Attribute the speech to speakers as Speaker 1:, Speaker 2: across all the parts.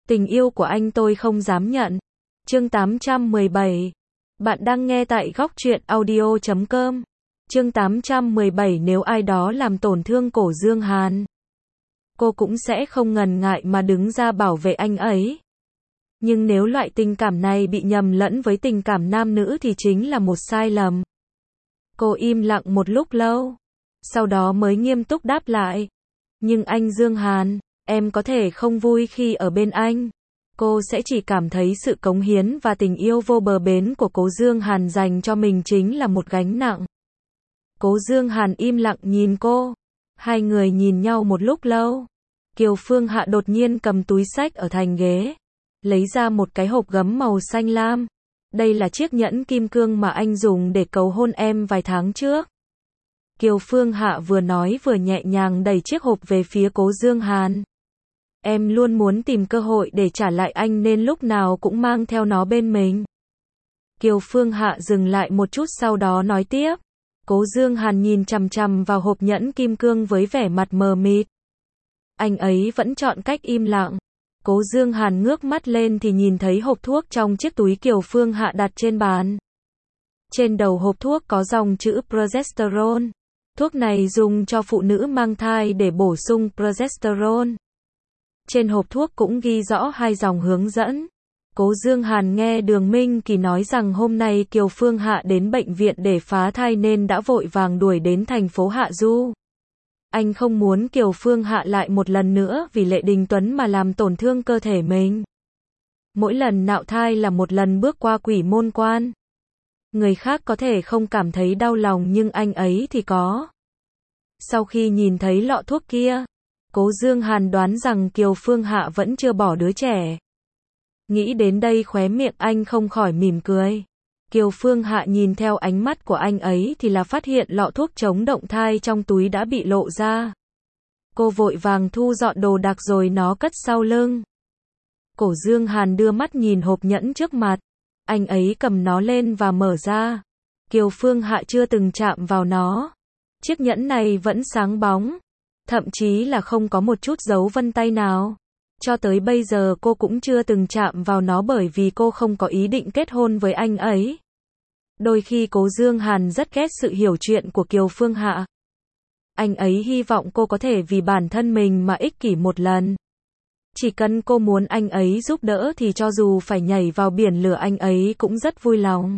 Speaker 1: Tình yêu của anh tôi không dám nhận. Chương 817. Bạn đang nghe tại góc truyện audio.com. Chương 817. Nếu ai đó làm tổn thương Cổ Dương Hàn, cô cũng sẽ không ngần ngại mà đứng ra bảo vệ anh ấy. Nhưng nếu loại tình cảm này bị nhầm lẫn với tình cảm nam nữ thì chính là một sai lầm. Cô im lặng một lúc lâu, sau đó mới nghiêm túc đáp lại. Nhưng anh Dương Hàn, em có thể không vui khi ở bên anh. Cô sẽ chỉ cảm thấy sự cống hiến và tình yêu vô bờ bến của Cố Dương Hàn dành cho mình chính là một gánh nặng. Cố Dương Hàn im lặng nhìn cô. Hai người nhìn nhau một lúc lâu. Kiều Phương Hạ đột nhiên cầm túi xách ở thành ghế, lấy ra một cái hộp gấm màu xanh lam. Đây là chiếc nhẫn kim cương mà anh dùng để cầu hôn em vài tháng trước. Kiều Phương Hạ vừa nói vừa nhẹ nhàng đẩy chiếc hộp về phía Cố Dương Hàn. Em luôn muốn tìm cơ hội để trả lại anh nên lúc nào cũng mang theo nó bên mình. Kiều Phương Hạ dừng lại một chút sau đó nói tiếp. Cố Dương Hàn nhìn chằm chằm vào hộp nhẫn kim cương với vẻ mặt mờ mịt. Anh ấy vẫn chọn cách im lặng. Cố Dương Hàn ngước mắt lên thì nhìn thấy hộp thuốc trong chiếc túi Kiều Phương Hạ đặt trên bàn. Trên đầu hộp thuốc có dòng chữ progesterone. Thuốc này dùng cho phụ nữ mang thai để bổ sung progesterone. Trên hộp thuốc cũng ghi rõ hai dòng hướng dẫn. Cố Dương Hàn nghe Đường Minh Kỳ nói rằng hôm nay Kiều Phương Hạ đến bệnh viện để phá thai nên đã vội vàng đuổi đến thành phố Hạ Du. Anh không muốn Kiều Phương Hạ lại một lần nữa vì Lệ Đình Tuấn mà làm tổn thương cơ thể mình. Mỗi lần nạo thai là một lần bước qua quỷ môn quan. Người khác có thể không cảm thấy đau lòng nhưng anh ấy thì có. Sau khi nhìn thấy lọ thuốc kia, Cố Dương Hàn đoán rằng Kiều Phương Hạ vẫn chưa bỏ đứa trẻ. Nghĩ đến đây khóe miệng anh không khỏi mỉm cười. Kiều Phương Hạ nhìn theo ánh mắt của anh ấy thì là phát hiện lọ thuốc chống động thai trong túi đã bị lộ ra. Cô vội vàng thu dọn đồ đạc rồi nó cất sau lưng. Cố Dương Hàn đưa mắt nhìn hộp nhẫn trước mặt. Anh ấy cầm nó lên và mở ra. Kiều Phương Hạ chưa từng chạm vào nó. Chiếc nhẫn này vẫn sáng bóng. Thậm chí là không có một chút dấu vân tay nào. Cho tới bây giờ cô cũng chưa từng chạm vào nó bởi vì cô không có ý định kết hôn với anh ấy. Đôi khi Cố Dương Hàn rất ghét sự hiểu chuyện của Kiều Phương Hạ. Anh ấy hy vọng cô có thể vì bản thân mình mà ích kỷ một lần. Chỉ cần cô muốn anh ấy giúp đỡ thì cho dù phải nhảy vào biển lửa anh ấy cũng rất vui lòng.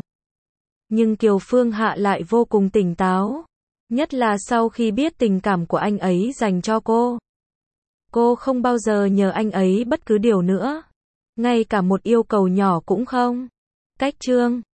Speaker 1: Nhưng Kiều Phương Hạ lại vô cùng tỉnh táo. Nhất là sau khi biết tình cảm của anh ấy dành cho cô. Cô không bao giờ nhờ anh ấy bất cứ điều nữa. Ngay cả một yêu cầu nhỏ cũng không. Cách chương